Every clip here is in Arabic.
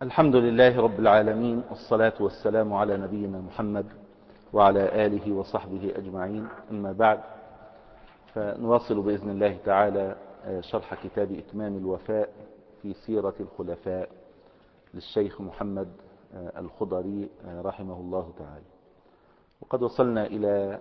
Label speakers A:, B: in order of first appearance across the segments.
A: الحمد لله رب العالمين، والصلاة والسلام على نبينا محمد وعلى آله وصحبه أجمعين. أما بعد، فنواصل بإذن الله تعالى شرح كتاب إتمام الوفاء في سيرة الخلفاء للشيخ محمد الخضري رحمه الله تعالى. وقد وصلنا إلى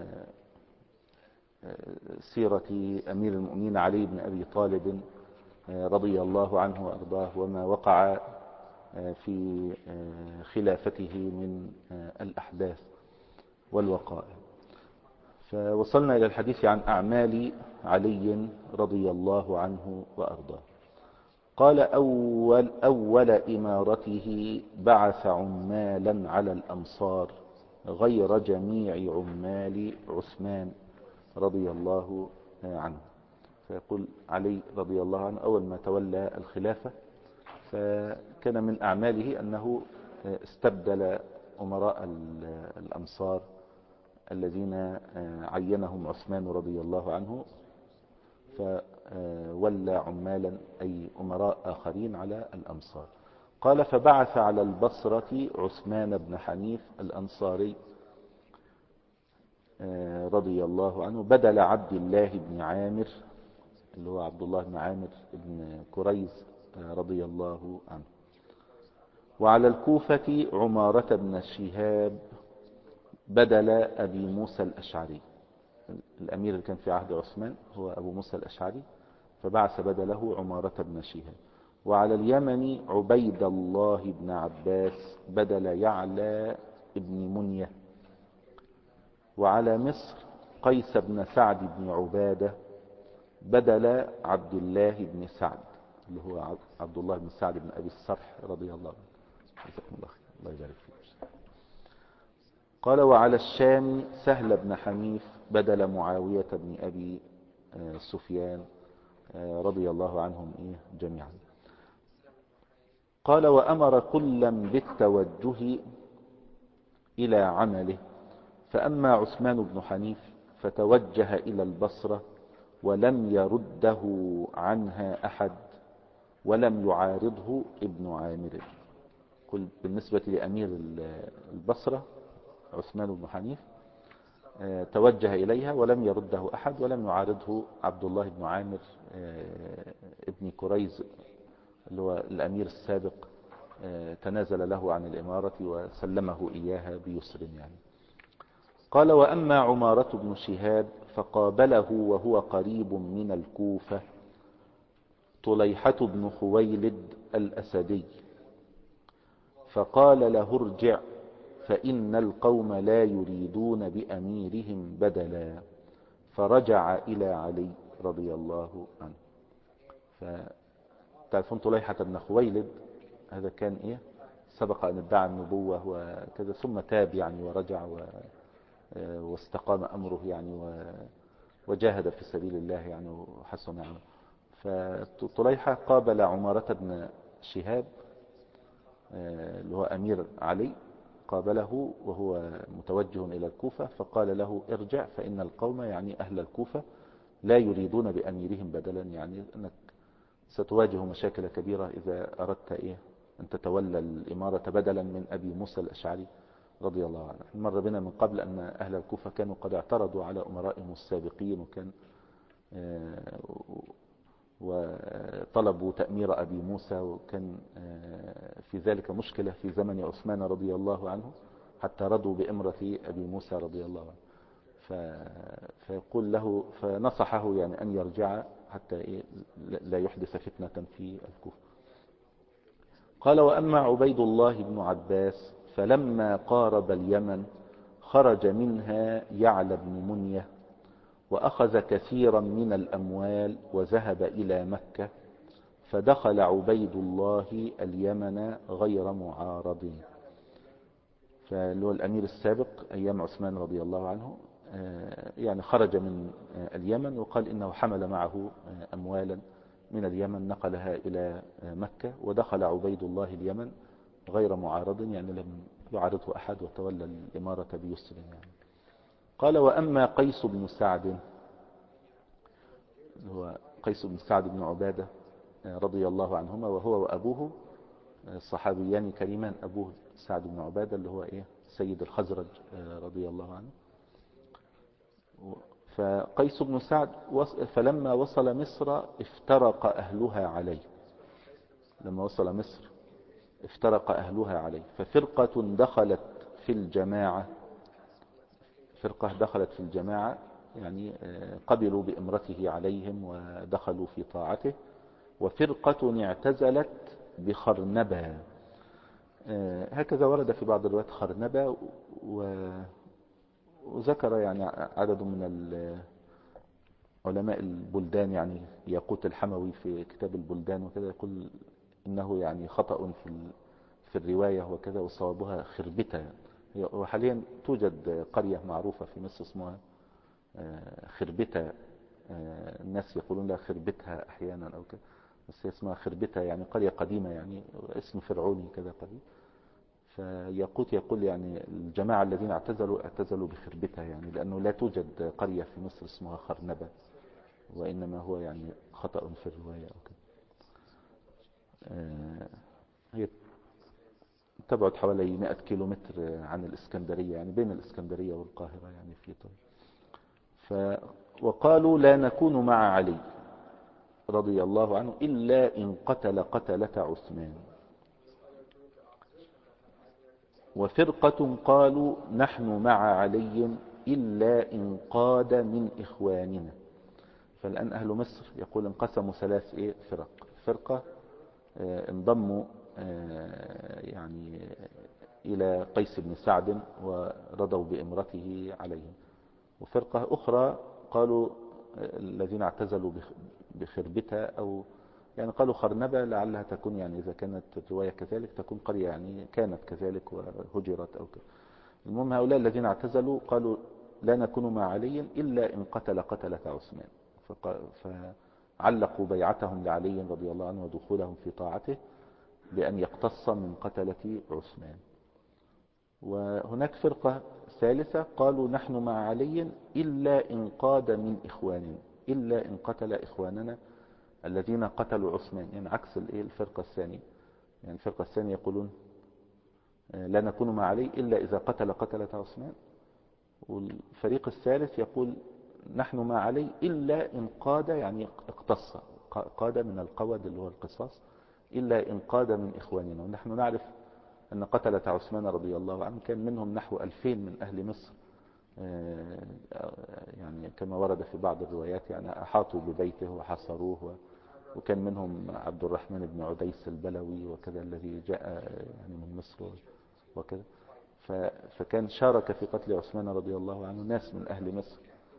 A: سيرة أمير المؤمنين علي بن أبي طالب رضي الله عنه وأرضاه، وما وقع في خلافته من الأحداث والوقائع. فوصلنا إلى الحديث عن أعمال علي رضي الله عنه وأرضاه. قال: أول إمارته بعث عمالا على الأمصار غير جميع عمال عثمان رضي الله عنه. فيقول علي رضي الله عنه أول ما تولى الخلافة فكان من أعماله أنه استبدل أمراء الأمصار الذين عينهم عثمان رضي الله عنه، فولى عمالا أي أمراء آخرين على الأمصار. قال: فبعث على البصرة عثمان بن حنيف الأنصاري رضي الله عنه بدل عبد الله بن عامر، اللي هو عبد الله بن عامر بن كريز رضي الله عنه. وعلى الكوفة عمارة بن شهاب بدل أبي موسى الأشعري. الأمير اللي كان في عهد عثمان هو أبو موسى الأشعري، فبعث بدله عمارة بن شهاب. وعلى اليمن عبيد الله بن عباس بدل يعلى بن منية. وعلى مصر قيس بن سعد بن عبادة بدل عبد الله بن سعد، اللي هو عبد الله بن سعد بن أبي الصرح رضي الله عنه. جزاكم الله خير، الله يبارك فيك. قال: وعلى الشام سهل بن حنيف بدل معاوية بن أبي سفيان رضي الله عنهم جميعا. قال: وأمر كلا بالتوجه إلى عمله، فأما عثمان بن حنيف فتوجه إلى البصرة ولم يرده عنها أحد ولم يعارضه ابن عامر. قل بالنسبة لأمير البصرة عثمان بن حنيف توجه إليها ولم يرده أحد ولم يعارضه عبد الله بن عامر ابن كريز، اللي هو الأمير السابق، تنازل له عن الإمارة وسلمه إياها بيسر يعني. قال: وأما عمارة بن شهاب فقابله وهو قريب من الكوفة طليحة بن خويلد الأسدي، فقال له: ارجع فإن القوم لا يريدون بأميرهم بدلا. فرجع إلى علي رضي الله عنه. فتعرفون طليحة بن خويلد هذا كان سبق أن ادعى النبوة وكذا، ثم تاب يعني ورجع واستقام أمره يعني وجاهد في سبيل الله يعني وحسن عمله. فطليحة قابل عمارة بن شهاب اللي هو أمير علي، قابله وهو متوجه إلى الكوفة، فقال له: ارجع فإن القوم يعني أهل الكوفة لا يريدون بأميرهم بدلا، يعني أنك ستواجه مشاكل كبيرة إذا أردت أن تتولى الإمارة بدلا من أبي موسى الأشعري رضي الله عنه. مر بنا من قبل أن أهل الكوفة كانوا قد اعترضوا على أمرائهم السابقين، وكان وطلبوا تأمير أبي موسى، وكان في ذلك مشكلة في زمن عثمان رضي الله عنه حتى رضوا بإمرة أبي موسى رضي الله عنه. فيقول له، فنصحه يعني أن يرجع حتى لا يحدث فتنة في الكوفة. قال: وأما عبيد الله بن عباس فلما قارب اليمن خرج منها يعلى بن منية وأخذ كثيرا من الأموال وذهب إلى مكة، فدخل عبيد الله اليمن غير معارض. فاللي هو الأمير السابق أيام عثمان رضي الله عنه يعني خرج من اليمن، وقال إنه حمل معه أموالا من اليمن نقلها إلى مكة، ودخل عبيد الله اليمن غير معارض، يعني لم يعارضه أحد وتولى الإمارة بيسر يعني. قال: وأما قيس بن سعد، هو قيس بن سعد بن عبادة رضي الله عنهما، وهو وأبوه صحابيان كريمان، أبوه سعد بن عبادة اللي هو سيد الخزرج رضي الله عنه. فقيس بن سعد فلما وصل مصر افترق أهلها عليه. لما وصل مصر افترق أهلها عليه، ففرقة دخلت في الجماعة، فرقة دخلت في الجماعة يعني قبلوا بإمرته عليهم ودخلوا في طاعته، وفرقة اعتزلت بخرنبة. هكذا ورد في بعض الروايات خرنبة، وذكر يعني عدد من علماء البلدان، يعني ياقوت الحموي في كتاب البلدان وكذا يقول إنه يعني خطأ في الرواية وكذا، وصوابها خربتة. وحاليا توجد قرية معروفة في مصر اسمها خربتة، الناس يقولون لها خربتها أحيانا أو كذا، بس هي اسمها خربتة، يعني قرية قديمة، يعني اسم فرعوني كذا قديم. فياقوت يقول يعني الجماعة الذين اعتزلوا بخربتها، يعني لأنه لا توجد قرية في مصر اسمها خرنبة، وإنما هو يعني خطأ في الرواية أو كذا. هي تبعد حوالي 100 كيلومتر عن الإسكندرية، يعني بين الإسكندرية والقاهرة يعني في طريق. وقالوا لا نكون مع علي رضي الله عنه إلا إن قتل قتلة عثمان. وفرقة قالوا نحن مع علي إلا إن قاد من إخواننا. فالآن أهل مصر يقول انقسموا 3 فرق. فرقة انضموا يعني إلى قيس بن سعد ورضوا بإمرته عليهم، وفرقة أخرى قالوا الذين اعتزلوا بخربتة، أو يعني قالوا خرنبة، لعلها تكون يعني إذا كانت الرواية كذلك تكون قرية يعني كانت كذلك وهجرت أو كذا. المهم هؤلاء الذين اعتزلوا قالوا لا نكون مع علي إلا إن قتل قتلة عثمان، فعلقوا بيعتهم لعلي رضي الله عنه ودخولهم في طاعته بأن يقتص من قتلة عثمان. وهناك فرقة ثالثة قالوا نحن مع علي إلا إن قاد من إخواننا، إلا إن قتل إخواننا الذين قتلوا عثمان، يعني عكس الفرقة الثانية. يعني الفرقة الثانية يقولون لا نكون مع علي إلا إذا قتل قتلة عثمان، والفريق الثالث يقول نحن مع علي إلا إن قاد، يعني اقتص، قاد من القود اللي هو القصاص، إلا إن قاد من إخواننا. ونحن نعرف أن قتلة عثمان رضي الله عنه كان منهم نحو 2000 من أهل مصر، يعني كما ورد في بعض الروايات يعني أحاطوا ببيته وحصروه، وكان منهم عبد الرحمن بن عديس البلوي وكذا الذي جاء يعني من مصر وكذا. فكان شارك في قتل عثمان رضي الله عنه ناس من أهل مصر.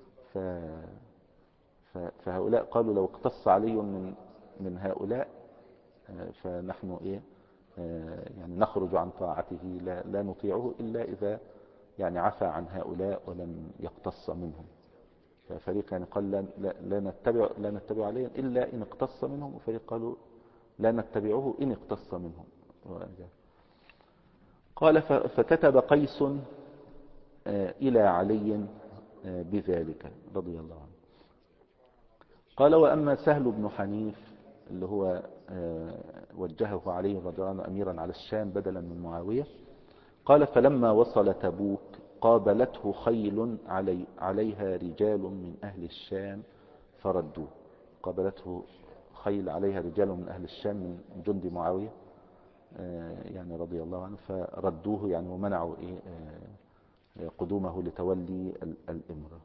A: فهؤلاء قالوا لو اقتص علي من هؤلاء فنحن يعني نخرج عن طاعته، لا نطيعه إلا إذا يعني عفى عن هؤلاء ولم يقتص منهم. ففريق يعني قال لا نتبع عليا إلا إن اقتص منهم، وفريق قالوا لا نتبعه إن اقتص منهم. قال فكتب قيس إلى علي بذلك رضي الله عنه. قال وأما سهل بن حنيف اللي هو وجهه عليه رضي الله عنه أميرا على الشام بدلا من معاوية، قال فلما وصل تبوك قابلته خيل عليها رجال من أهل الشام فردوه. قابلته خيل عليها رجال من أهل الشام من جند معاوية يعني رضي الله عنه، فردوه يعني ومنعوا قدومه لتولي الإمرة.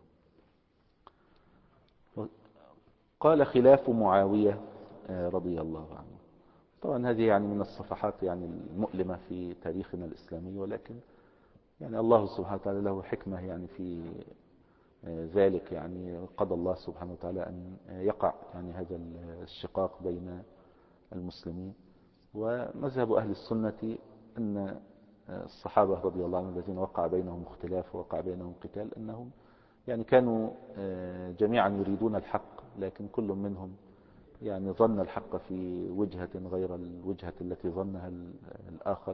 A: قال خلاف معاوية رضي الله عنه. طبعا هذه يعني من الصفحات يعني المؤلمة في تاريخنا الإسلامي، ولكن يعني الله سبحانه وتعالى له حكمة يعني في ذلك. يعني قضى الله سبحانه وتعالى أن يقع يعني هذا الشقاق بين المسلمين. ومذهب أهل السنة أن الصحابة رضي الله عنهم الذين وقع بينهم اختلاف ووقع بينهم قتال أنهم يعني كانوا جميعا يريدون الحق، لكن كل منهم يعني ظن الحق في وجهة غير الوجهة التي ظنها الآخر.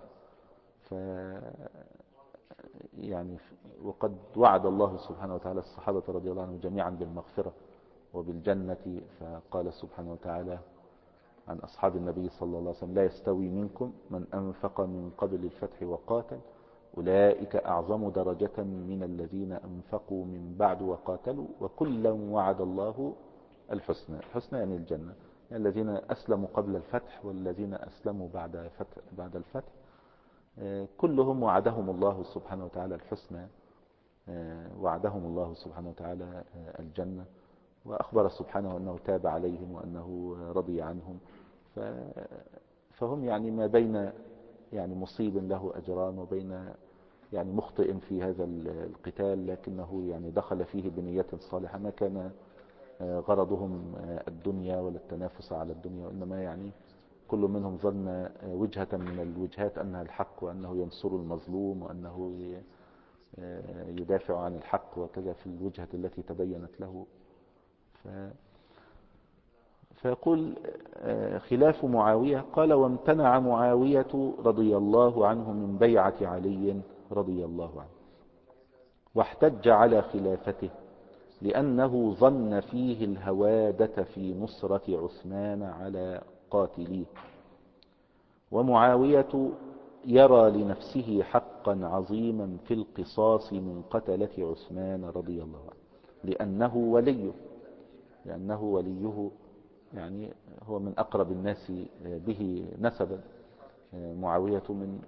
A: يعني وقد وعد الله سبحانه وتعالى الصحابة رضي الله عنهم جميعا بالمغفرة وبالجنة، فقال سبحانه وتعالى عن أصحاب النبي صلى الله عليه وسلم: لا يستوي منكم من أنفق من قبل الفتح وقاتل أولئك أعظم درجة من الذين أنفقوا من بعد وقاتلوا وكلا وعد الله الحسنى. الحسنى يعني الجنة. يعني الذين أسلموا قبل الفتح والذين أسلموا بعد الفتح كلهم وعدهم الله سبحانه وتعالى الحسنى، وعدهم الله سبحانه وتعالى الجنة، وأخبر سبحانه أنه تاب عليهم وأنه رضي عنهم. فهم يعني ما بين يعني مصيب له أجران وبين يعني مخطئ في هذا القتال، لكنه يعني دخل فيه بنية صالحة، ما كان غرضهم الدنيا ولا التنافس على الدنيا، وإنما يعني كل منهم ظن وجهة من الوجهات أنها الحق، وأنه ينصر المظلوم، وأنه يدافع عن الحق، وكذا في الوجهة التي تبينت له. فيقول خلاف معاوية، قال: وامتنع معاوية رضي الله عنه من بيعة علي رضي الله عنه، واحتج على خلافته لأنه ظن فيه الهوادة في نصرة عثمان على قاتليه، ومعاوية يرى لنفسه حقا عظيما في القصاص من قتلة عثمان رضي الله عنه لأنه وليه، يعني هو من أقرب الناس به نسبا. معاوية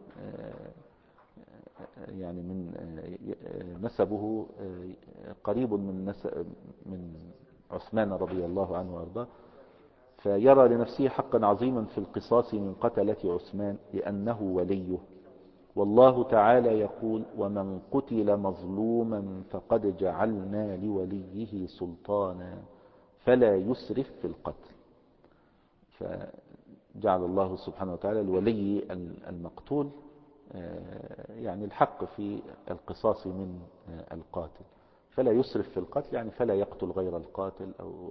A: من نسبه قريب من عثمان رضي الله عنه وارضاه، فيرى لنفسه حقا عظيما في القصاص من قتلة عثمان لأنه وليه. والله تعالى يقول: ومن قتل مظلوما فقد جعلنا لوليه سلطانا فلا يسرف في القتل. فجعل الله سبحانه وتعالى الولي المقتول يعني الحق في القصاص من القاتل، فلا يسرف في القتل، يعني فلا يقتل غير القاتل، أو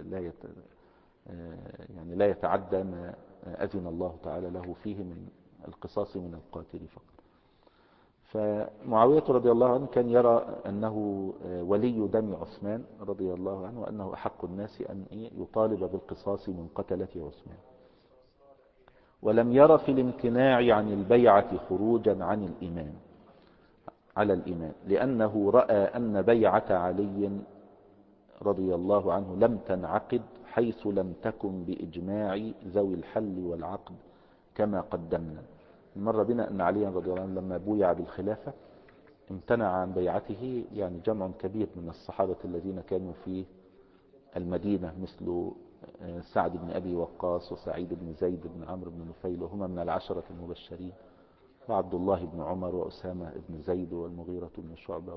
A: لا يتعدى ما أذن الله تعالى له فيه من القصاص من القاتل فقط. فمعاوية رضي الله عنه كان يرى أنه ولي دم عثمان رضي الله عنه، وأنه أحق الناس أن يطالب بالقصاص من قتلة عثمان، ولم ير في الامتناع عن البيعة خروجا على الإمام، لأنه رأى أن بيعة علي رضي الله عنه لم تنعقد حيث لم تكن بإجماع ذوي الحل والعقد كما قدمنا. مر بنا أن علي رضي الله عنه لما بويع بالخلافة امتنع عن بيعته يعني جمع كبير من الصحابة الذين كانوا في المدينة، مثل سعد بن أبي وقاص وسعيد بن زيد بن عمرو بن نفيل، وهما من العشرة المبشرين، وعبد الله بن عمر وأسامة بن زيد والمغيرة بن شعبة،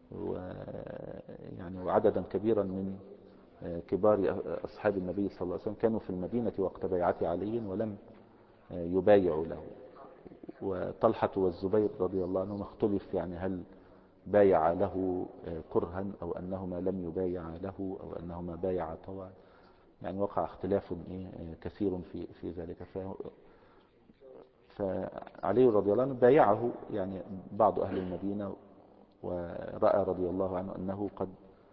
A: وعددا كبيرا من كبار أصحاب النبي صلى الله عليه وسلم كانوا في المدينة وقت بيعة علي ولم يبايعوا له. وطلحة والزبير رضي الله عنهم اختلف، يعني هل بايع له كرها أو أنهما لم يبايع له أو أنهما بايع طوعا، يعني وقع اختلاف كثير في ذلك. فعلي رضي الله عنه بايعه يعني بعض أهل المدينة، ورأى رضي الله عنه أنه قد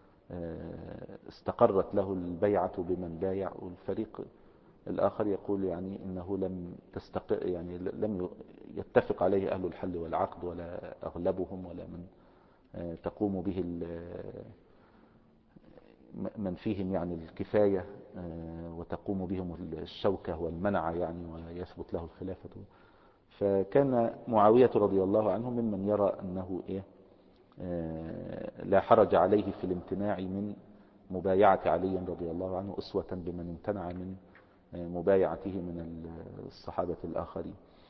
A: استقرت له البيعة بمن بايع، والفريق الآخر يقول يعني إنه لم تستقر، يعني لم يتفق عليه أهل الحل والعقد ولا أغلبهم ولا من تقوم به من فيهم يعني الكفاية وتقوم بهم الشوكة والمنع يعني ويثبت له الخلافة. فكان معاوية رضي الله عنه ممن يرى أنه لا حرج عليه في الامتناع من مبايعة علي رضي الله عنه، أسوة بمن امتنع من مبايعته من الصحابة الآخرين.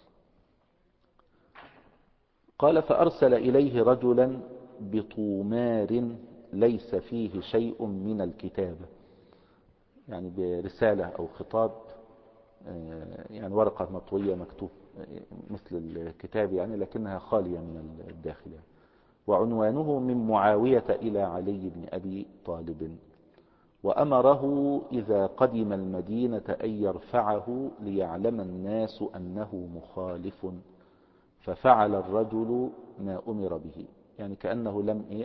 A: قال: فأرسل إليه رجلا بطومار ليس فيه شيء من الكتابة، يعني برسالة أو خطاب، يعني ورقة مطوية مكتوب مثل الكتاب يعني، لكنها خالية من الداخل، وعنوانه: من معاوية إلى علي بن أبي طالب، وأمره إذا قدم المدينة أن يرفعه ليعلم الناس أنه مخالف، ففعل الرجل ما أمر به، يعني كأنه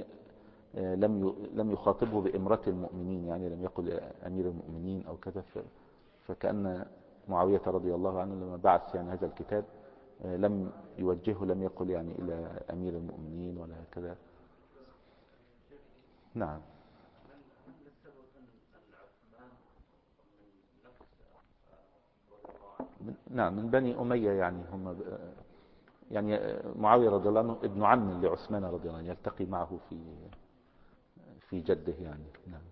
A: لم يخاطبه بإمرة المؤمنين، يعني لم يقل أمير المؤمنين أو كذا، فكأن معاوية رضي الله عنه لما بعث يعني هذا الكتاب لم يوجهه، لم يقل يعني إلى أمير المؤمنين ولا كذا. نعم. نعم من بني أمية، يعني هم يعني معاوية رضي الله عنه ابن عم لعثمان رضي الله عنه، يلتقي معه في جده يعني. نعم.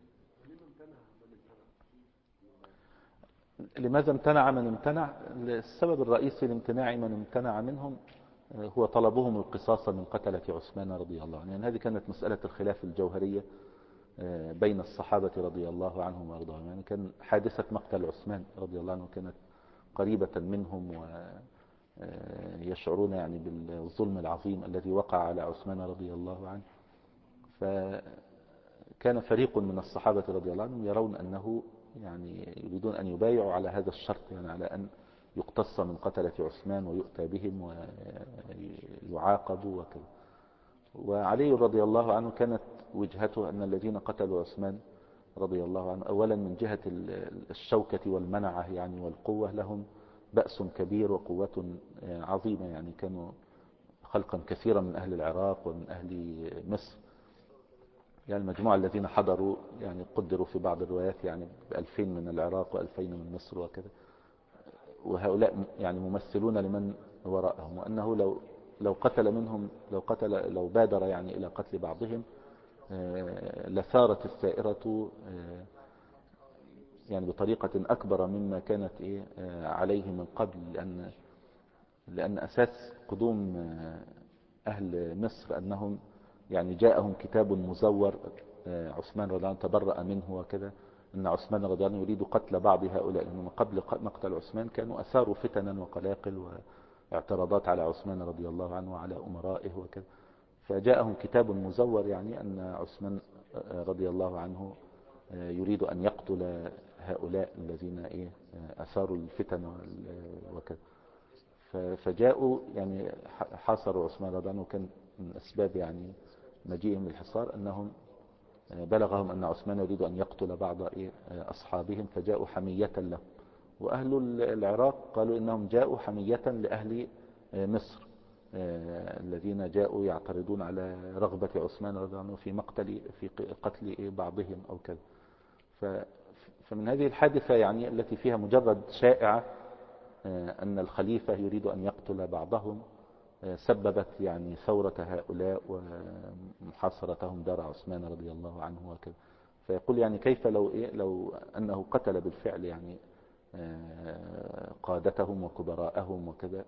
A: لماذا امتنع من امتنع؟ السبب الرئيسي لامتناع من امتنع منهم هو طلبهم القصاص من قتلة عثمان رضي الله عنه. يعني هذه كانت مسألة الخلاف الجوهرية بين الصحابة رضي الله عنهم وارضاهم. يعني كان حادثة مقتل عثمان رضي الله عنه كانت قريبة منهم، ويشعرون يعني بالظلم العظيم الذي وقع على عثمان رضي الله عنه. فكان فريق من الصحابة رضي الله عنهم يرون أنه يعني يريدون أن يبايعوا على هذا الشرط، يعني على أن يقتص من قتلة عثمان ويؤتى بهم ويعاقبوا وكذا. وعلي رضي الله عنه كانت وجهته أن الذين قتلوا عثمان رضي الله عنه أولا من جهة الشوكة والمنعة يعني والقوة لهم بأس كبير وقوة عظيمة، يعني كانوا خلقا كثيرا من أهل العراق ومن أهل مصر. يعني المجموعة الذين حضروا يعني قدروا في بعض الروايات يعني ب2000 من العراق و2000 من مصر وكذا. وهؤلاء يعني ممثلون لمن وراءهم، وأنه لو قتل منهم، لو بادر يعني إلى قتل بعضهم لثارت الثائرة يعني بطريقة أكبر مما كانت عليه من قبل. لأن أساس قدوم أهل مصر أنهم يعني جاءهم كتاب مزور، عثمان رضي الله عنه تبرأ منه وكذا، أن عثمان رضي الله عنه يريد قتل بعض هؤلاء، لأنهم قبل مقتل عثمان كانوا أثاروا فتنا وقلاقل واعتراضات على عثمان رضي الله عنه وعلى أمرائه وكذا. فجاءهم كتاب مزور يعني أن عثمان رضي الله عنه يريد أن يقتل هؤلاء الذين أثاروا الفتن وكذا. فجاءوا يعني حاصروا عثمان رضي الله عنه. كان من أسباب يعني مجيئهم للحصار أنهم بلغهم أن عثمان يريد أن يقتل بعض أصحابهم، فجاءوا حمية له. وأهل العراق قالوا إنهم جاءوا حمية لأهل مصر الذين جاءوا يعترضون على رغبة عثمان رضي الله عنه في قتل بعضهم أو كذا. فمن هذه الحادثة يعني التي فيها مجرد شائعة أن الخليفة يريد أن يقتل بعضهم سببت يعني ثورة هؤلاء ومحاصرتهم دار عثمان رضي الله عنه وكذا. فيقول يعني كيف لو أنه قتل بالفعل يعني قادتهم وكبراءهم وكذا،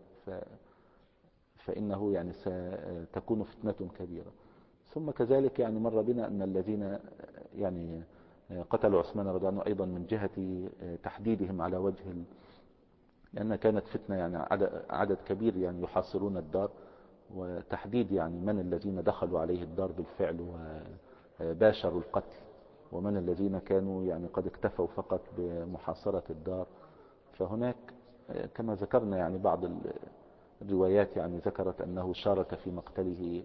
A: فإنه يعني ستكون فتنة كبيرة. ثم كذلك يعني مر بنا أن الذين يعني قتلوا عثمان رضي الله عنه أيضا من جهة تحديدهم على وجه لأن كانت فتنة يعني عدد كبير يعني يحاصرون الدار، وتحديد يعني من الذين دخلوا عليه الدار بالفعل وباشروا القتل، ومن الذين كانوا يعني قد اكتفوا فقط بمحاصرة الدار. فهناك كما ذكرنا يعني بعض الروايات يعني ذكرت أنه شارك في مقتله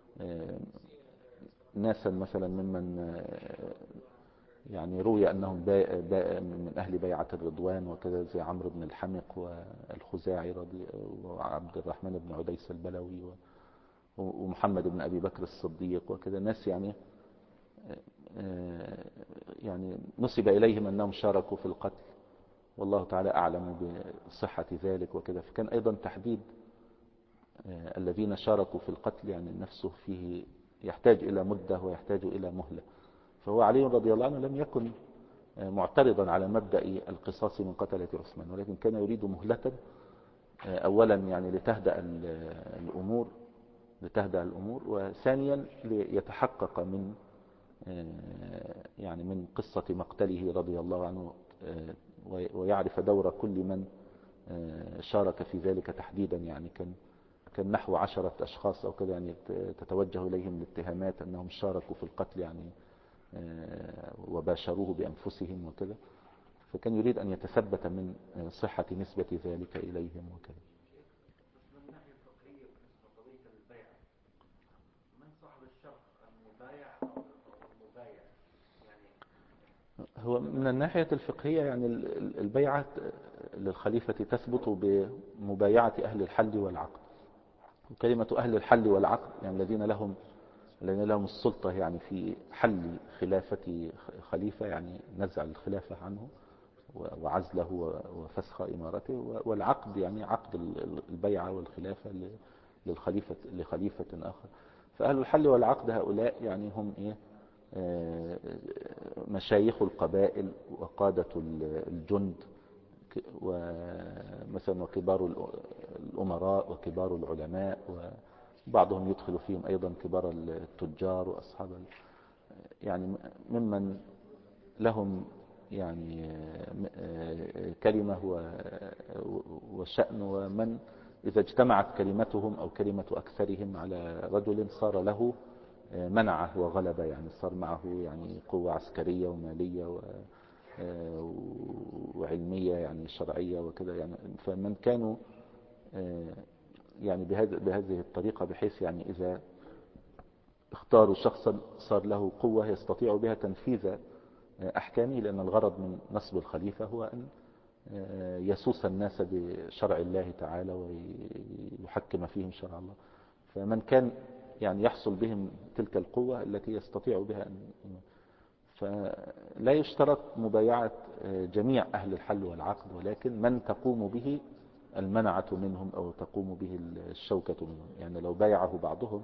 A: ناسا مثلا ممن يعني روي أنهم من أهل بيعة الرضوان وكذا، زي عمرو بن الحمق والخزاعي وعبد الرحمن بن عديس البلوي ومحمد بن أبي بكر الصديق وكذا، ناس يعني نسب إليهم أنهم شاركوا في القتل، والله تعالى أعلم بصحة ذلك وكذا. فكان أيضا تحديد الذين شاركوا في القتل يعني نفسه فيه يحتاج إلى مدة ويحتاج إلى مهلة. فهو علي رضي الله عنه لم يكن معترضا على مبدأ القصاص من قتلة عثمان، ولكن كان يريد مهلة أولا يعني لتهدأ الأمور، وثانيا ليتحقق من يعني من قصة مقتله رضي الله عنه، ويعرف دور كل من شارك في ذلك تحديدا. يعني كان نحو 10 أشخاص أو كذا يعني تتوجه إليهم الاتهامات أنهم شاركوا في القتل يعني وباشروه بأنفسهم وكذا. فكان يريد أن يتثبت من صحة نسبة ذلك إليهم وكذا.
B: من الناحية الفقهية بالنسبة لقضية البيع، من صاحب الشرط المبايع أو المبايع؟ يعني
A: هو من الناحية الفقهية يعني البيعة للخليفة تثبت بمبايعة أهل الحل والعقد. وكلمة أهل الحل والعقد يعني الذين لهم السلطة يعني في حل خلافة خليفة، يعني نزع الخلافة عنه وعزله وفسخ إمارته، والعقد يعني عقد البيعة والخلافة لخليفة آخر. فأهل الحل والعقد هؤلاء يعني هم إيه؟ مشايخ القبائل وقادة الجند، ومثلا وكبار الأمراء وكبار العلماء، وبعضهم يدخل فيهم أيضا كبار التجار وأصحاب يعني ممن لهم يعني كلمة وشأن، ومن إذا اجتمعت كلمتهم أو كلمة أكثرهم على رجل صار له منعه وغلبة، يعني صار معه يعني قوة عسكرية ومالية وعلمية يعني شرعية وكذا يعني. فمن كانوا يعني بهذه الطريقة، بحيث يعني إذا اختاروا شخصا صار له قوة يستطيع بها تنفيذ أحكامه، لأن الغرض من نصب الخليفة هو أن يسوس الناس بشرع الله تعالى ويحكم فيهم شرع الله. فمن كان يعني يحصل بهم تلك القوة التي يستطيع بها فلا يشترط مبايعة جميع أهل الحل والعقد، ولكن من تقوم به المنعة منهم أو تقوم به الشوكة منهم. يعني لو بايعه بعضهم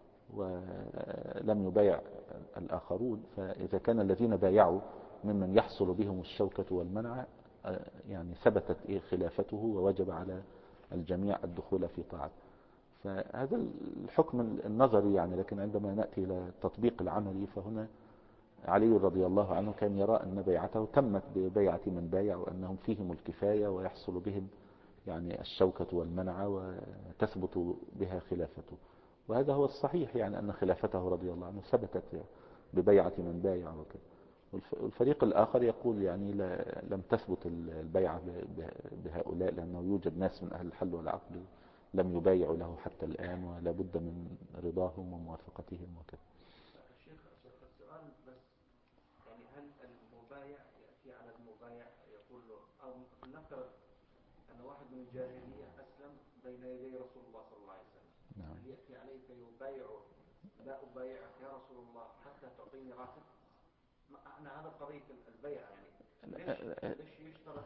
A: ولم يبايع الآخرون، فإذا كان الذين بايعوا ممن يحصل بهم الشوكة والمنع يعني ثبتت خلافته ووجب على الجميع الدخول في طاعته. فهذا الحكم النظري يعني. لكن عندما نأتي إلى التطبيق العملي، فهنا علي رضي الله عنه كان يرى أن بيعته تمت ببيعة من بايع، وأنهم فيهم الكفاية ويحصل بهم يعني الشوكة والمنع وتثبت بها خلافته. وهذا هو الصحيح، يعني أن خلافته رضي الله عنه ثبتت ببيعة من بايع وكذا. والفريق الآخر يقول يعني لم تثبت البيعة بهؤلاء، لأنه يوجد ناس من أهل الحل والعقد لم يبايعوا له حتى الآن، ولا بد من رضاهم وموافقتهم وكذا.
B: الشيخ السؤال بس، يعني هل المبايع يأتي على المبايع يقول له، أو نفترض أن واحد من الجاهلية أسلم بين يدي رسول الله صلى الله عليه وسلم،
A: نعم.
B: هل يأتي عليه فيبايعه؟ لا أبايعك يا رسول الله حتى تعطيني راتب. أنا هذا قضية البيع يعني. ليش يشترط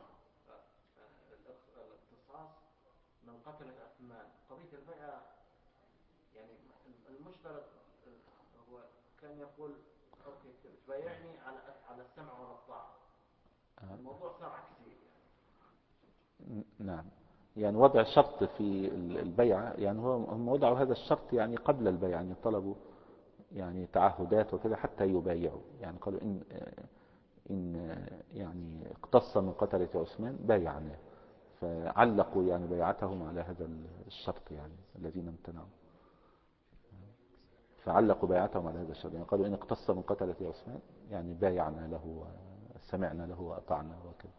B: الاختصاص من قتل عثمان؟ قضية البيع يعني المشترط هو كان يقول أوكي تبايعني على السمع والطاعة. الموضوع صار عكسي يعني.
A: نعم. يعني وضع شرط في البيعة، يعني هم وضعوا هذا الشرط يعني قبل البيع، يعني طلبوا يعني تعهدات وكذا حتى يبايعوا. يعني قالوا إن يعني اقتص من قتلة عثمان بايعناه، فعلقوا يعني بيعتهم على هذا الشرط يعني الذين امتنعوا، فعلقوا بيعتهم على هذا الشرط. يعني قالوا إن اقتص من قتلة عثمان يعني بايعنا له وسمعنا له وأطعنا وكذا.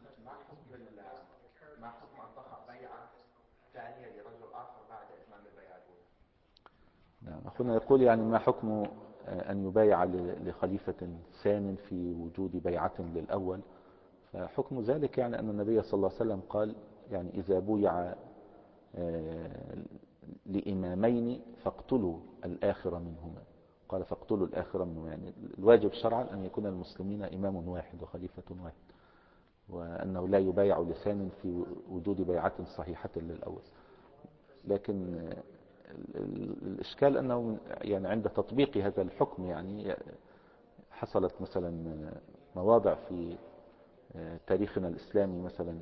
C: ما حكم أن تقع بيعة ثانية لرجل آخر بعد إتمام البيعة الأولى؟
A: نعم. أخونا يقول يعني ما حكم أن يبايع لخليفة ثان في وجود بيعة للأول؟ فحكم ذلك يعني أن النبي صلى الله عليه وسلم قال يعني إذا بويع لإمامين فاقتلوا الآخر منهما. قال فاقتلوا الآخر منهما، يعني الواجب شرعا أن يكون المسلمين إمام واحد وخليفة واحد، وأنه لا يبايع لثان في وجود بيعة صحيحة للأول. لكن الإشكال أنه يعني عند تطبيق هذا الحكم يعني حصلت مثلا مواضع في تاريخنا الإسلامي، مثلا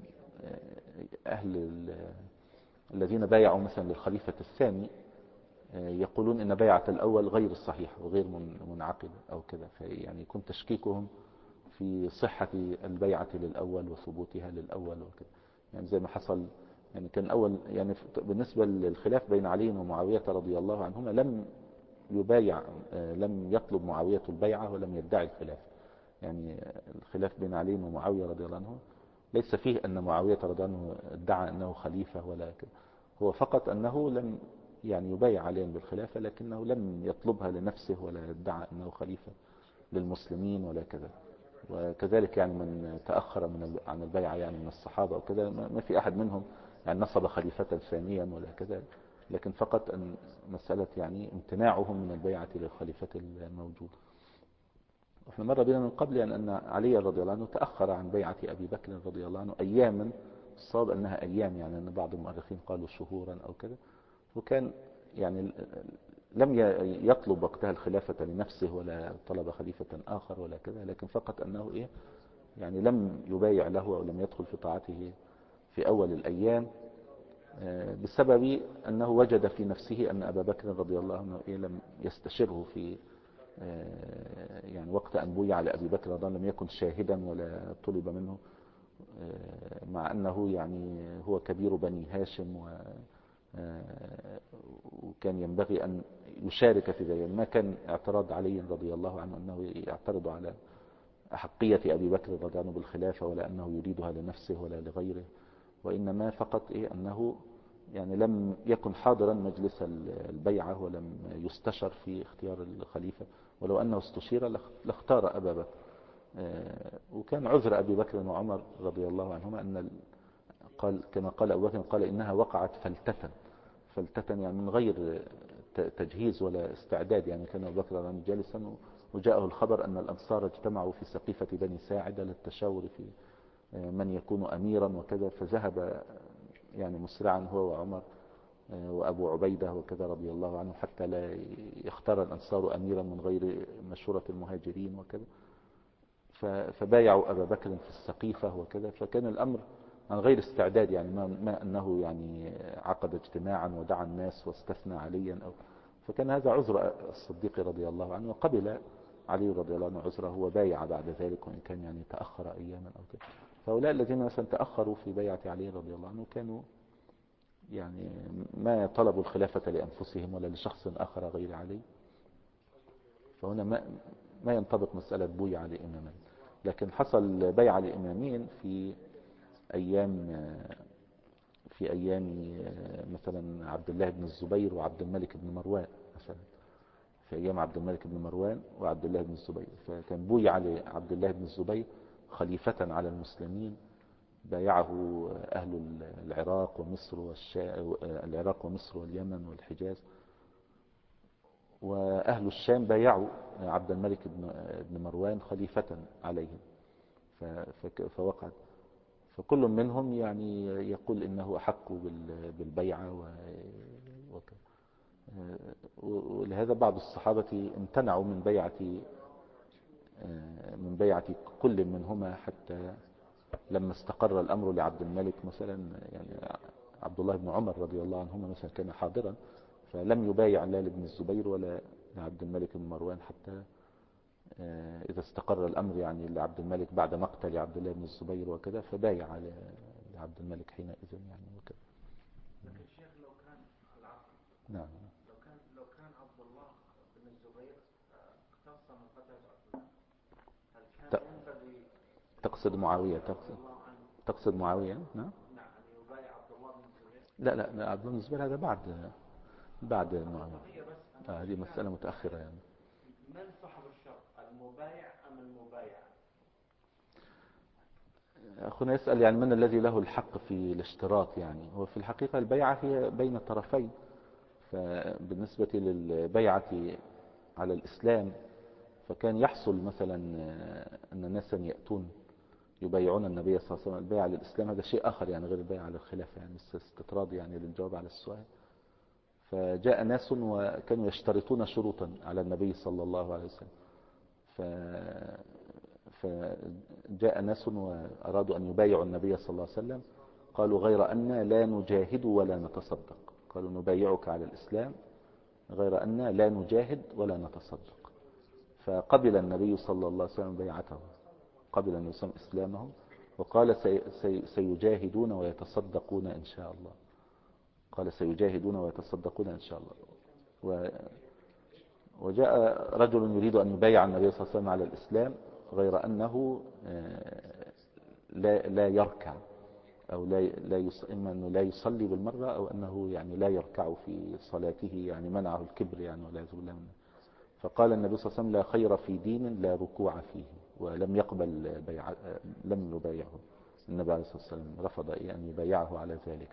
A: الذين بايعوا مثلا للخليفة الثاني يقولون إن بيعة الأول غير صحيحة وغير منعقدة أو كذا، يعني يكون تشكيكهم في صحة البيعة للأول وثبوتها للأول وكذا. يعني زي ما حصل يعني كان أول يعني بالنسبة للخلاف بين علي ومعاوية رضي الله عنهما، لم يطلب معاوية البيعة ولم يدعي الخلاف. يعني الخلاف بين علي ومعاوية رضي الله عنه ليس فيه أن معاوية رضي الله عنه ادعى أنه خليفة ولا كذا، هو فقط أنه لم يعني يبايع عليا بالخلافة، لكنه لم يطلبها لنفسه ولا يدعى أنه خليفة للمسلمين ولا كذا. وكذلك يعني من تأخر عن البيعة يعني من الصحابة وكذا ما في أحد منهم يعني نصب خليفة ثانيا ولا كذا، لكن فقط أن مسألة يعني امتناعهم من البيعة للخليفة الموجود. احنا مر بنا من قبل يعني أن علي رضي الله عنه تأخر عن بيعة أبي بكر رضي الله عنه أياما، الصواب أنها أيام يعني، أن بعض المؤرخين قالوا شهورا أو كذا، وكان يعني لم يطلب وقتها الخلافة لنفسه ولا طلب خليفة آخر ولا كذا، لكن فقط أنه إيه يعني لم يبايع له أو لم يدخل في طاعته في أول الأيام بسبب أنه وجد في نفسه أن أبا بكر رضي الله عنه إيه لم يستشره في يعني وقت أن بويع لأبي بكر رضي الله عنه لم يكن شاهدا ولا طلب منه، مع أنه يعني هو كبير بني هاشم وكان ينبغي أن يشارك في ذلك. ما كان اعتراض علي رضي الله عنه أنه يعترض على أحقية أبي بكر رضي الله عنه بالخلافة، ولا أنه يريدها لنفسه ولا لغيره، وإنما فقط أنه يعني لم يكن حاضرا مجلس البيعة ولم يستشر في اختيار الخليفة، ولو أنه استشير لاختار أبا بكر. وكان عذر أبي بكر وعمر رضي الله عنهما أن قال كما قال أبو بكر قال إنها وقعت فلتة يعني من غير تجهيز ولا استعداد، يعني كان أبو بكر جالسا وجاءه الخبر أن الأنصار اجتمعوا في سقيفة بني ساعدة للتشاور في من يكون أميرا وكذا، فذهب يعني مسرعا هو وعمر وأبو عبيدة وكذا رضي الله عنه حتى لا يختار الأنصار أميرا من غير مشورة المهاجرين وكذا، فبايعوا أبا بكر في السقيفة وكذا، فكان الأمر عن غير استعداد، يعني ما أنه يعني عقد اجتماعا ودعا الناس واستثنى عليا فكان هذا عذر الصديق رضي الله عنه، وقبل علي رضي الله عنه عذره وبايع بعد ذلك، وإن كان يعني تأخر أياما أو كذا. فهؤلاء الذين مثلا تأخروا في بيعة علي رضي الله عنه كانوا يعني ما طلبوا الخلافة لأنفسهم ولا لشخص آخر غير علي، فهنا ما ينطبق مسألة بويع لإمامين. لكن حصل بيعة لإمامين في أيام مثلا عبد الله بن الزبير وعبد الملك بن مروان مثلا، في أيام عبد الملك بن مروان وعبد الله بن الزبير، فكان بويع لعبد الله بن الزبير خليفة على المسلمين، بايعه أهل العراق ومصر واليمن والحجاز، وأهل الشام بايعوا عبد الملك بن مروان خليفة عليهم، فوقعت، فكل منهم يعني يقول إنه أحق بالبيعة ولهذا بعض الصحابة امتنعوا من بيعة كل منهما حتى لما استقر الأمر لعبد الملك مثلا، يعني عبد الله بن عمر رضي الله عنهما مثلا كان حاضرا، فلم يبايع لا لابن الزبير ولا لعبد الملك بن مروان حتى إذا استقر الأمر يعني لعبد الملك بعد مقتل عبد الله بن الزبير وكذا، فبايع لعبد الملك حينئذ يعني وكذا.
B: لكن شيخ لو كان العفو،
A: نعم،
B: لو كان عبد الله بن الزبير اقتص من قتل عثمان، هل كان ينبغي
A: تقصد معاوية؟ تقصد معاوية؟ نعم،
B: نعم يبايع عبد الله بن الزبير؟
A: لا عبد الله بن الزبير هذا بعد معاوية، هذه مسألة متأخرة يعني.
B: من صاحب الشرط، المبايع أم المبايع؟
A: أخونا يسأل يعني من الذي له الحق في الاشتراط، يعني هو في الحقيقة البيعة هي بين الطرفين، فبالنسبة للبيعة على الإسلام فكان يحصل مثلا أن ناسا يأتون يبايعون النبي صلى الله عليه وسلم. البيعة على الإسلام هذا شيء آخر يعني غير البيعة على الخلافة، يعني استطراد يعني للجواب على السؤال. فجاء ناس وكانوا يشترطون شروطا على النبي صلى الله عليه وسلم، فجاء ناس وأرادوا أن يبايعوا النبي صلى الله عليه وسلم، قالوا غير أن لا نجاهد ولا نتصدق، قالوا نبايعك على الإسلام غير أن لا نجاهد ولا نتصدق. فقبل النبي صلى الله عليه وسلم بيعته، قبل أن يسلم إسلامهم، وقال سيجاهدون ويتصدقون إن شاء الله، قال سيجاهدون ويتصدقون إن شاء الله. وجاء رجل يريد أن يبايع النبي صلى الله عليه وسلم على الإسلام غير أنه لا يركع، أو إما أنه لا يصلي بالمرة، أو أنه يعني لا يركع في صلاته، يعني منعه الكبر يعني والعياذ بالله منه. فقال النبي صلى الله عليه وسلم لا خير في دين لا ركوع فيه ولم يقبل لم يبايعه. النبي عليه الصلاة والسلام رفض أن يبايعه على ذلك.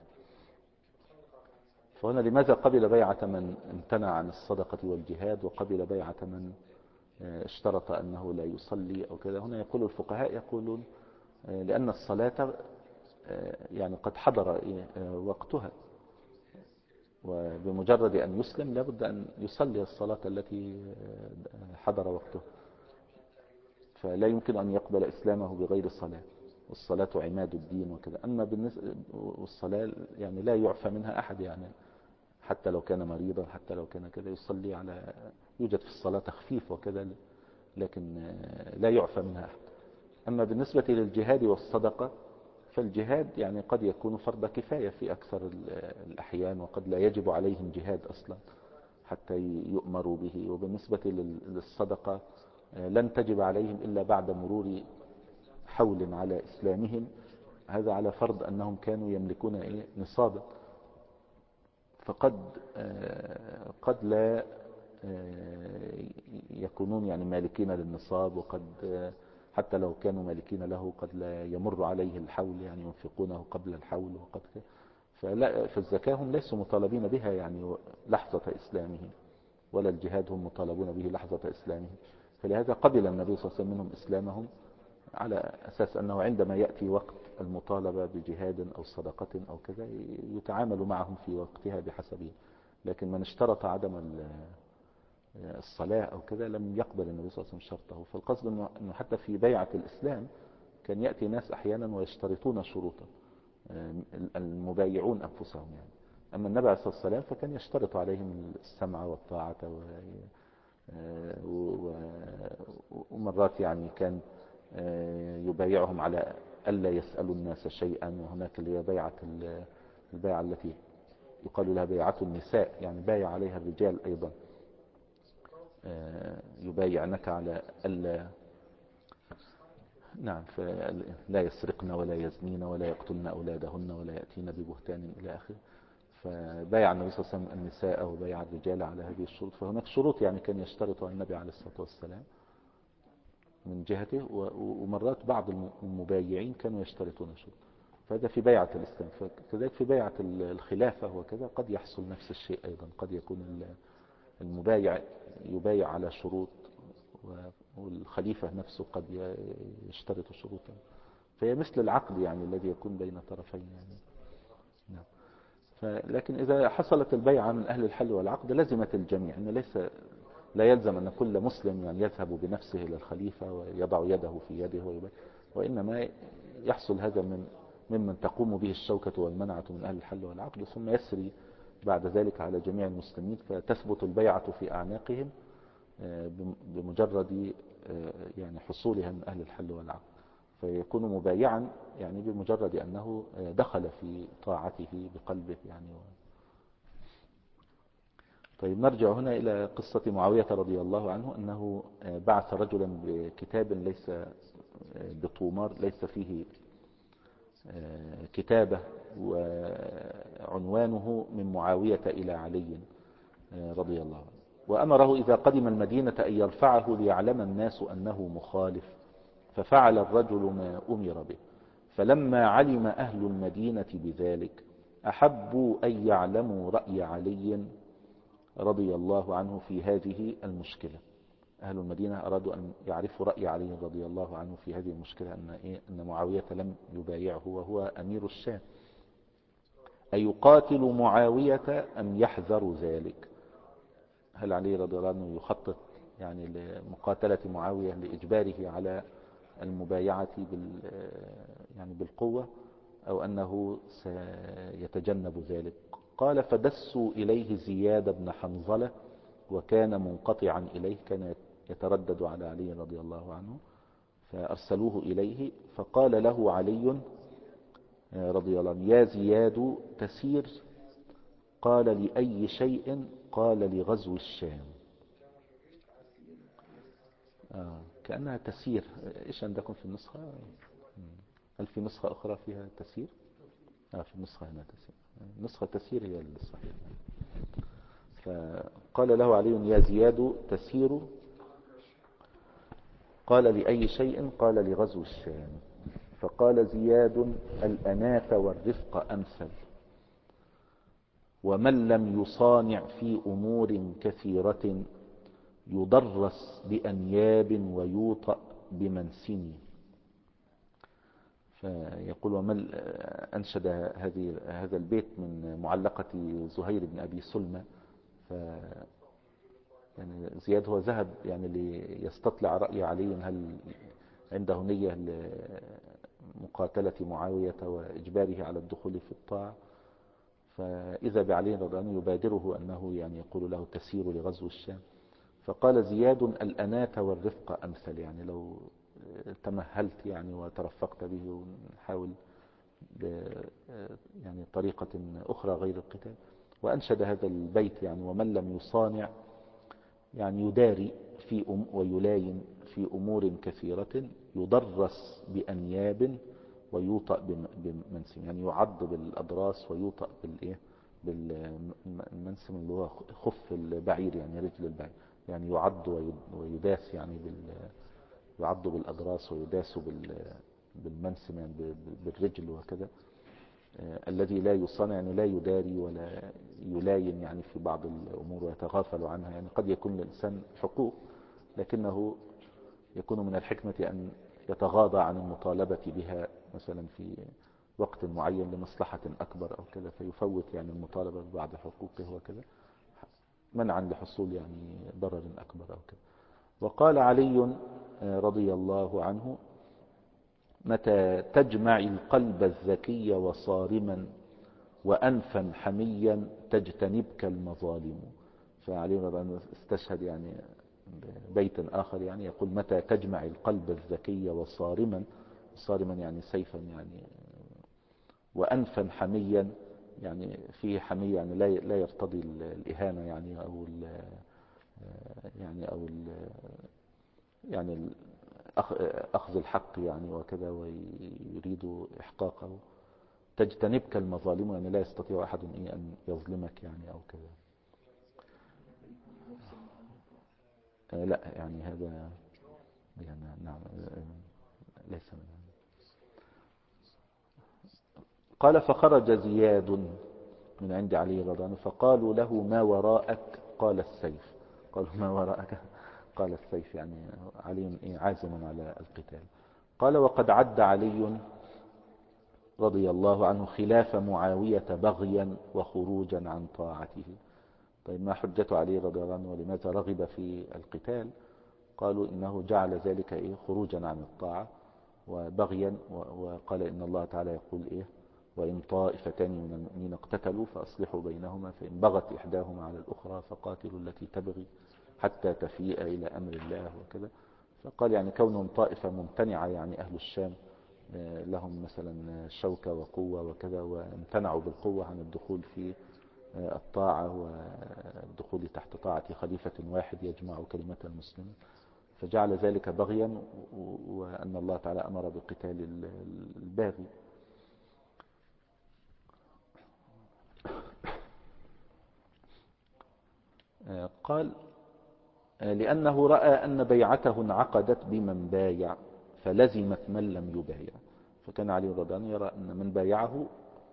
A: فهنا لماذا قبل بيعة من امتنع عن الصدقة والجهاد وقبل بيعة من اشترط أنه لا يصلي أو كذا؟ هنا يقول الفقهاء يقولون لأن الصلاة يعني قد حضر وقتها، وبمجرد أن يسلم لابد أن يصلي الصلاة التي حضر وقتها، فلا يمكن أن يقبل إسلامه بغير صلاة، والصلاة عماد الدين وكذا. أما بالنسبة والصلاة يعني لا يعفى منها أحد، يعني حتى لو كان مريضا، حتى لو كان كذا يصلي على، يوجد في الصلاة تخفيف وكذا، لكن لا يعفى منها أحد. أما بالنسبة للجهاد والصدقة، فالجهاد يعني قد يكون فرض كفاية في أكثر الأحيان، وقد لا يجب عليهم جهاد أصلا حتى يؤمروا به. وبالنسبة للصدقة لن تجب عليهم إلا بعد مرور حول على إسلامهم، هذا على فرض أنهم كانوا يملكون نصابا، فقد قد لا يكونون يعني مالكين للنصاب، وقد حتى لو كانوا مالكين له قد لا يمر عليه الحول، يعني ينفقونه قبل الحول وقد فلا. فالزكاة هم ليسوا مطالبين بها يعني لحظة إسلامهم، ولا الجهاد هم مطالبون به لحظة إسلامهم. فلهذا قبل النبي صلى الله عليه وسلم منهم إسلامهم على أساس أنه عندما يأتي وقت المطالبة بجهاد أو صدقة أو كذا يتعامل معهم في وقتها بحسبه. لكن من اشترط عدم الصلاة أو كذا لم يقبل النبي صلى الله عليه وسلم شرطه. فالقصد أنه حتى في بيعة الإسلام كان يأتي ناس أحيانا ويشترطون شروطا، المبايعون أنفسهم يعني. أما النبي عليه الصلاة والسلام فكان يشترط عليهم السمع والطاعة، ومرات يعني كان يبايعهم على ألا يسألوا الناس شيئا. وهناك اللي هي البيعة التي يقال لها بيعة النساء، يعني بايع عليها الرجال أيضا، يبايعنك على ألا نعم لا يسرقن ولا يزنين ولا يقتلن أولادهن ولا يأتين ببهتان إلى آخره. فبايع النبي صلى الله عليه وسلم النساء وبايع الرجال على هذه الشروط. فهناك شروط يعني كان يشترطها النبي عليه الصلاة والسلام من جهته، ومرات بعض المبايعين كانوا يشترطون شروط. فهذا في بيعة الإسلام. فكذلك في بيعة الخلافة وكذا قد يحصل نفس الشيء أيضا، قد يكون المبايع يبايع على شروط والخليفة نفسه قد يشترط شروطا. فهي مثل العقد يعني الذي يكون بين طرفين يعني. نعم. لكن إذا حصلت البيعة من أهل الحل والعقد لزمت الجميع، إن لا يلزم أن كل مسلم يعني يذهب بنفسه إلى الخليفة ويضع يده في يده وإنما يحصل هذا ممن تقوم به الشوكة والمنعة من أهل الحل والعقد، ثم يسري بعد ذلك على جميع المسلمين، فتثبت البيعة في أعناقهم بمجرد يعني حصولها من أهل الحل والعقد، فيكون مبايعا يعني بمجرد أنه دخل في طاعته بقلبه يعني. طيب نرجع هنا إلى قصة معاوية رضي الله عنه، أنه بعث رجلا بكتاب ليس بطومار، ليس فيه كتابة، وعنوانه من معاوية إلى علي رضي الله عنه، وأمره إذا قدم المدينة أن يرفعه ليعلم الناس أنه مخالف، ففعل الرجل ما أمر به. فلما علم أهل المدينة بذلك أحبوا أن يعلموا رأي علي رضي الله عنه في هذه المشكلة. أهل المدينة أرادوا أن يعرفوا رأي علي رضي الله عنه في هذه المشكلة، أن معاوية لم يبايعه وهو أمير الشام، أيقاتل معاوية أم يحذر ذلك؟ هل علي رضي الله عنه يخطط يعني لمقاتلة معاوية لإجباره على المبايعة يعني بالقوة، أو أنه سيتجنب ذلك؟ قال فدسوا إليه زياد بن حنظلة، وكان منقطعا إليه، كان يتردد على علي رضي الله عنه، فأرسلوه إليه. فقال له علي رضي الله عنه يا زياد تسير؟ قال لأي شيء؟ قال لغزو الشام. كأنها تسير. إيش عندكم في النسخة؟ هل في نسخة أخرى فيها تسير؟ في النسخة هنا تسير، نسخة تسير هي الصحيح. فقال له علي يا زياد تسير؟ قال لأي شيء؟ قال لغزو الشام. فقال زياد: الأناة والرفق أمثل، ومن لم يصانع في أمور كثيرة يضرس بأنياب ويوطأ بمنسن. فيقول ومن أنشد هذا البيت من معلقة زهير بن أبي سلمى. يعني زياد هو ذهب يعني ليستطلع رأي علي هل عنده نية لمقاتلة معاوية وإجباره على الدخول في الطاعة. فإذا بعلي رضي الله عنه يبادره أنه يعني يقول له تسير لغزو الشام. فقال زياد: الأناة والرفق أمثل، يعني لو تمهلت يعني وترفقت به، ونحاول يعني طريقة أخرى غير القتال. وأنشد هذا البيت يعني ومن لم يصانع يعني يداري ويلاين في أمور كثيرة يضرس بأنياب ويوطأ بمنسم، يعني يعض بالأضراس ويوطأ بالمنسم اللي هو خف البعير، يعني رجل البعير، يعني يعض ويداس، يعني يعض بالأضراس ويداس بالمنسم، يعني بالرجل وكذا. الذي لا يصنع يعني لا يداري ولا يلاين يعني في بعض الأمور ويتغافل عنها. يعني قد يكون للإنسان حقوق، لكنه يكون من الحكمة أن يتغاضى عن المطالبة بها مثلا في وقت معين لمصلحة أكبر أو كذا، فيفوت يعني المطالبة ببعض حقوقه وكذا منعا لحصول يعني ضرر أكبر أو كذا. وقال علي رضي الله عنه: متى تجمع القلب الذكي وصارما وأنفا حميا تجتنبك المظالم. فعلي رضي الله عنه استشهد يعني بيت آخر يعني يقول: متى تجمع القلب الذكي وصارما، صارما يعني سيفا يعني، وأنفا حميا يعني فيه حمية يعني لا يرتضي الإهانة يعني أو يعني أخذ الحق يعني وكذا ويريد إحقاقه. تجتنبك المظالم يعني لا يستطيع أحد أن يظلمك يعني أو كذا. لا يعني هذا يعني نعم ليس من. قال: فخرج زياد من عند علي رضي الله عنه فقالوا له: ما وراءك؟ قال: السيف. قالوا: ما وراءك؟ قال: السيف، يعني علي عازم على القتال. قال: وقد عد علي رضي الله عنه خلاف معاوية بغيا وخروجا عن طاعته. طيب ما حجة علي رضي الله عنه ولماذا رغب في القتال؟ قالوا إنه جعل ذلك خروجا عن الطاعة وبغيا، وقال إن الله تعالى يقول وإن طائفتان من المؤمنين اقتتلوا فأصلحوا بينهما فإن بغت إحداهما على الأخرى فقاتلوا التي تبغي حتى تفيء إلى أمر الله وكذا. فقال يعني كونهم طائفة ممتنعة، يعني أهل الشام لهم مثلا شوكة وقوة وكذا، وامتنعوا بالقوة عن الدخول في الطاعة والدخول تحت طاعة خليفة واحد يجمع كلمة المسلمين، فجعل ذلك بغيا، وأن الله تعالى أمر بقتال الباغي. قال: لأنه رأى أن بيعته انعقدت بمن بايع فلزمت من لم يبايع. فكان علي رضي الله عنه يرى أن من بايعه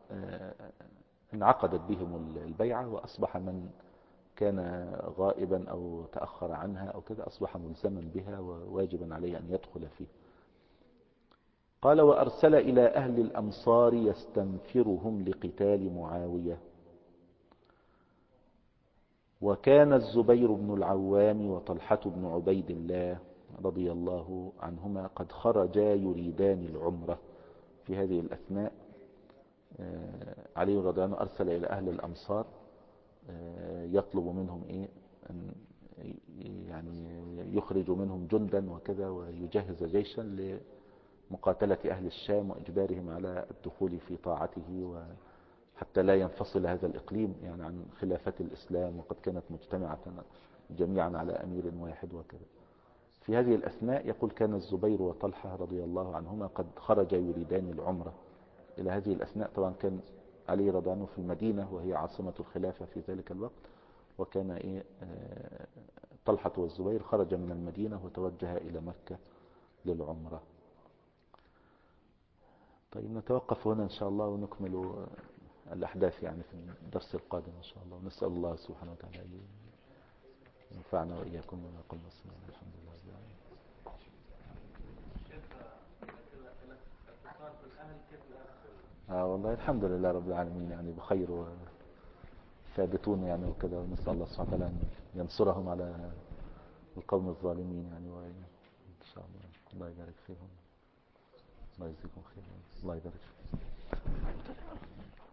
A: انعقدت بهم البيعة، وأصبح من كان غائبا أو تأخر عنها أو كذا أصبح ملزما بها وواجبا عليه أن يدخل فيه. قال: وأرسل إلى أهل الأمصار يستنفرهم لقتال معاوية. وكان الزبير بن العوام وطلحة بن عبيد الله رضي الله عنهما قد خرجا يريدان العمرة. في هذه الأثناء علي رضي الله عنه أرسل إلى أهل الأمصار يطلب منهم أن يعني يخرج منهم جندا وكذا ويجهز جيشا لمقاتلة أهل الشام وإجبارهم على الدخول في طاعته، وحتى لا ينفصل هذا الإقليم يعني عن خلافة الإسلام، وقد كانت مجتمعة جميعا على أمير واحد وكذا. في هذه الأثناء يقول: كان الزبير وطلحة رضي الله عنهما قد خرج يريدان العمرة. إلى هذه الأثناء طبعا كان علي رضي الله عنه في المدينة وهي عاصمة الخلافة في ذلك الوقت، وكان طلحة والزبير خرج من المدينة وتوجه إلى مكة للعمرة. طيب نتوقف هنا إن شاء الله ونكمل الأحداث يعني في الدرس القادم إن شاء الله، ونسأل الله سبحانه وتعالى أن ينفعنا وإياكم وما قلنا وسمعنا. الحمد لله رب العالمين.
B: الاتصال بالأهل كيف يحصل؟
A: والله الحمد لله رب العالمين، يعني بخير وثابتون يعني وكذا، ونسأل الله سبحانه وتعالى أن ينصرهم على القوم الظالمين يعني، وإن شاء الله. الله يبارك فيهم، الله يجزيكم خير، الله يبارك فيكم.